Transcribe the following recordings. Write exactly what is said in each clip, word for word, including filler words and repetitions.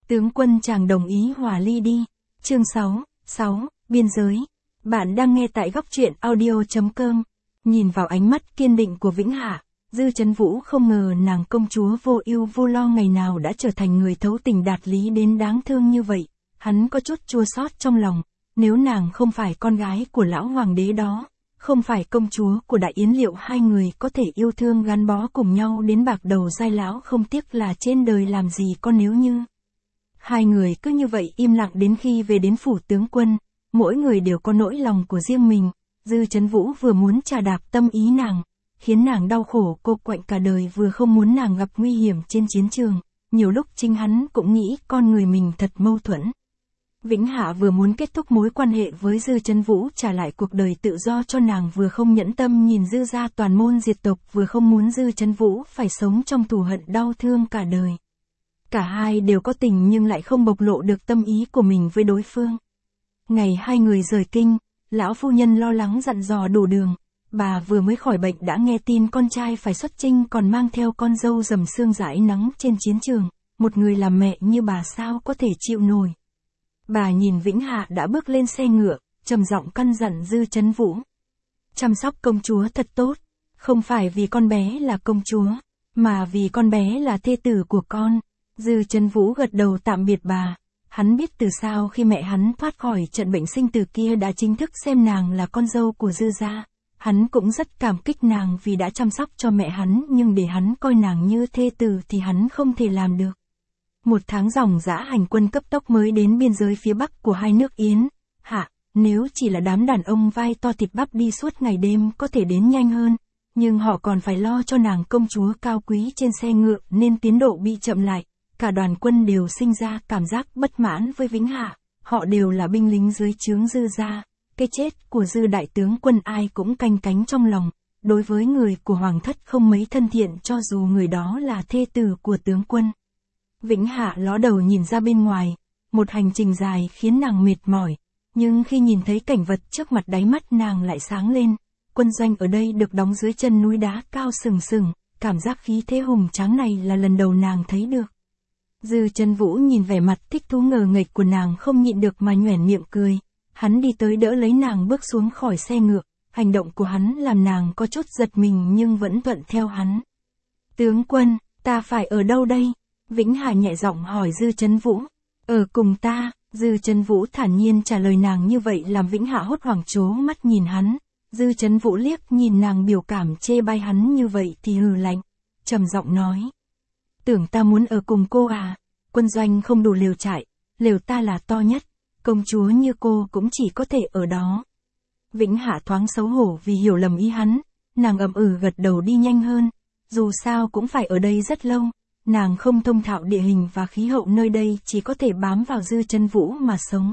Tướng quân chàng đồng ý hòa ly đi. Chương sáu, sáu, biên giới. Bạn đang nghe tại góc truyện audio chấm com. Nhìn vào ánh mắt kiên định của Vĩnh Hạ, Dư Chấn Vũ không ngờ nàng công chúa vô ưu vô lo ngày nào đã trở thành người thấu tình đạt lý đến đáng thương như vậy. Hắn có chút chua xót trong lòng, nếu nàng không phải con gái của lão hoàng đế đó, không phải công chúa của Đại Yến, liệu hai người có thể yêu thương gắn bó cùng nhau đến bạc đầu giai lão không tiếc là trên đời làm gì có nếu như. Hai người cứ như vậy im lặng đến khi về đến phủ tướng quân, mỗi người đều có nỗi lòng của riêng mình. Dư Chấn Vũ vừa muốn trà đạp tâm ý nàng, khiến nàng đau khổ cô quạnh cả đời, vừa không muốn nàng gặp nguy hiểm trên chiến trường. Nhiều lúc chính hắn cũng nghĩ con người mình thật mâu thuẫn. Vĩnh Hạ vừa muốn kết thúc mối quan hệ với Dư Chấn Vũ, trả lại cuộc đời tự do cho nàng, vừa không nhẫn tâm nhìn Dư gia toàn môn diệt tộc, vừa không muốn Dư Chấn Vũ phải sống trong thù hận đau thương cả đời. Cả hai đều có tình nhưng lại không bộc lộ được tâm ý của mình với đối phương. Ngày hai người rời kinh, lão phu nhân lo lắng dặn dò đủ đường. Bà vừa mới khỏi bệnh đã nghe tin con trai phải xuất chinh, còn mang theo con dâu dầm sương rải nắng trên chiến trường. Một người làm mẹ như bà sao có thể chịu nổi. Bà nhìn Vĩnh Hạ đã bước lên xe ngựa, trầm giọng căn dặn Dư Chấn Vũ. Chăm sóc công chúa thật tốt, không phải vì con bé là công chúa, mà vì con bé là thê tử của con. Dư Chấn Vũ gật đầu tạm biệt bà. Hắn biết từ sau khi mẹ hắn thoát khỏi trận bệnh sinh tử kia đã chính thức xem nàng là con dâu của Dư gia. Hắn cũng rất cảm kích nàng vì đã chăm sóc cho mẹ hắn, nhưng để hắn coi nàng như thê tử thì hắn không thể làm được. Một tháng ròng rã hành quân cấp tốc mới đến biên giới phía bắc của hai nước Yến, Hạ. Nếu chỉ là đám đàn ông vai to thịt bắp đi suốt ngày đêm có thể đến nhanh hơn, nhưng họ còn phải lo cho nàng công chúa cao quý trên xe ngựa nên tiến độ bị chậm lại. Cả đoàn quân đều sinh ra cảm giác bất mãn với Vĩnh Hạ, họ đều là binh lính dưới trướng Dư gia. Cái chết của Dư đại tướng quân ai cũng canh cánh trong lòng, đối với người của hoàng thất không mấy thân thiện cho dù người đó là thê tử của tướng quân. Vĩnh Hạ ló đầu nhìn ra bên ngoài, một hành trình dài khiến nàng mệt mỏi, nhưng khi nhìn thấy cảnh vật trước mặt đáy mắt nàng lại sáng lên. Quân doanh ở đây được đóng dưới chân núi đá cao sừng sừng, cảm giác khí thế hùng tráng này là lần đầu nàng thấy được. Dư Chấn Vũ nhìn vẻ mặt thích thú ngờ nghệch của nàng không nhịn được mà nhoẻn miệng cười. Hắn đi tới đỡ lấy nàng bước xuống khỏi xe ngựa, hành động của hắn làm nàng có chút giật mình nhưng vẫn thuận theo hắn. Tướng quân, ta phải ở đâu đây? Vĩnh Hạ nhẹ giọng hỏi Dư Chấn Vũ. Ở cùng ta. Dư Chấn Vũ thản nhiên trả lời nàng như vậy làm Vĩnh Hạ hốt hoảng trố mắt nhìn hắn. Dư Chấn Vũ liếc nhìn nàng biểu cảm chê bai hắn như vậy thì hừ lạnh, trầm giọng nói. Tưởng ta muốn ở cùng cô à? Quân doanh không đủ lều trại, lều ta là to nhất, công chúa như cô cũng chỉ có thể ở đó. Vĩnh Hạ thoáng xấu hổ vì hiểu lầm ý hắn, nàng ậm ừ gật đầu đi nhanh hơn, dù sao cũng phải ở đây rất lâu, nàng không thông thạo địa hình và khí hậu nơi đây, chỉ có thể bám vào Dư Chấn Vũ mà sống.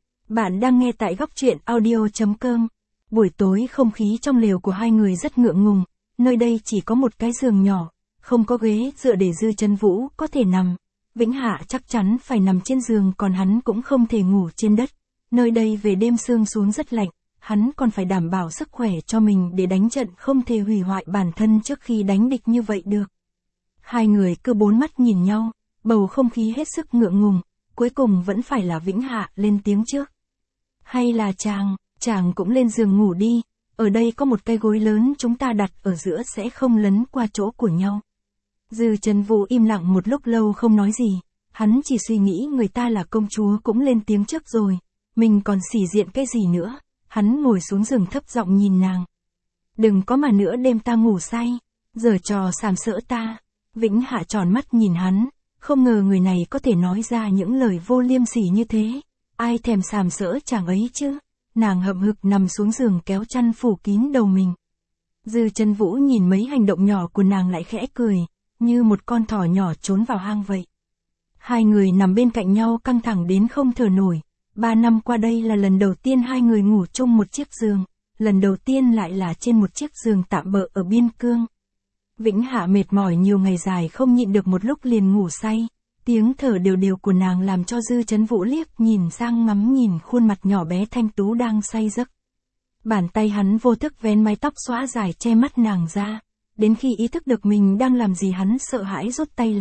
Bạn đang nghe tại góc truyện audio chấm com. Buổi tối không khí trong lều của hai người rất ngượng ngùng, nơi đây chỉ có một cái giường nhỏ, không có ghế dựa để Dư Chấn Vũ có thể nằm. Vĩnh Hạ chắc chắn phải nằm trên giường, còn hắn cũng không thể ngủ trên đất. Nơi đây về đêm sương xuống rất lạnh, hắn còn phải đảm bảo sức khỏe cho mình để đánh trận, không thể hủy hoại bản thân trước khi đánh địch như vậy được. Hai người cứ bốn mắt nhìn nhau, bầu không khí hết sức ngượng ngùng, cuối cùng vẫn phải là Vĩnh Hạ lên tiếng trước. Hay là chàng, chàng cũng lên giường ngủ đi, ở đây có một cái gối lớn chúng ta đặt ở giữa sẽ không lấn qua chỗ của nhau. Dư Chấn Vũ im lặng một lúc lâu không nói gì, hắn chỉ suy nghĩ người ta là công chúa cũng lên tiếng trước rồi, mình còn xỉ diện cái gì nữa. Hắn ngồi xuống giường thấp giọng nhìn nàng. Đừng có mà nữa đêm ta ngủ say, giở trò sàm sỡ ta. Vĩnh Hạ tròn mắt nhìn hắn, không ngờ người này có thể nói ra những lời vô liêm sỉ như thế, ai thèm sàm sỡ chàng ấy chứ. Nàng hậm hực nằm xuống giường kéo chăn phủ kín đầu mình. Dư Chấn Vũ nhìn mấy hành động nhỏ của nàng lại khẽ cười, như một con thỏ nhỏ trốn vào hang vậy. Hai người nằm bên cạnh nhau căng thẳng đến không thở nổi. Ba năm qua đây là lần đầu tiên hai người ngủ chung một chiếc giường, lần đầu tiên lại là trên một chiếc giường tạm bợ ở biên cương. Vĩnh Hạ mệt mỏi nhiều ngày dài không nhịn được một lúc liền ngủ say. Tiếng thở đều đều của nàng làm cho Dư Chấn Vũ liếc nhìn sang ngắm nhìn khuôn mặt nhỏ bé thanh tú đang say giấc. Bàn tay hắn vô thức vén mái tóc xõa dài che mắt nàng ra. Đến khi ý thức được mình đang làm gì hắn sợ hãi rút tay lại,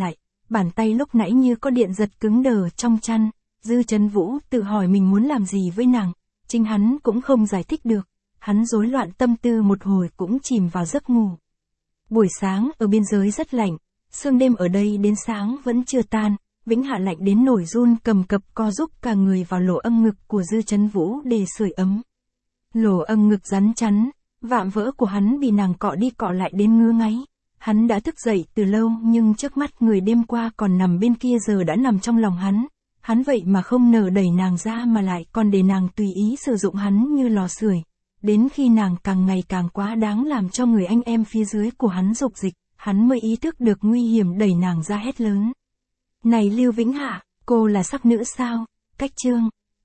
bàn tay lúc nãy như có điện giật cứng đờ trong chăn. Dư Chấn Vũ tự hỏi mình muốn làm gì với nàng, chính hắn cũng không giải thích được. Hắn rối loạn tâm tư một hồi cũng chìm vào giấc ngủ. Buổi sáng ở biên giới rất lạnh, sương đêm ở đây đến sáng vẫn chưa tan. Vĩnh Hạ lạnh đến nổi run cầm cập co giúp cả người vào lỗ âm ngực của Dư Chấn Vũ để sưởi ấm. Lỗ âm ngực rắn chắn, vạm vỡ của hắn bị nàng cọ đi cọ lại đến ngứa ngáy. Hắn đã thức dậy từ lâu nhưng trước mắt người đêm qua còn nằm bên kia giờ đã nằm trong lòng hắn. Hắn vậy mà không nỡ đẩy nàng ra mà lại còn để nàng tùy ý sử dụng hắn như lò sưởi. Đến khi nàng càng ngày càng quá đáng làm cho người anh em phía dưới của hắn rục dịch, hắn mới ý thức được nguy hiểm đẩy nàng ra hét lớn. Này Lưu Vĩnh Hạ, cô là sắc nữ sao? Cách chương.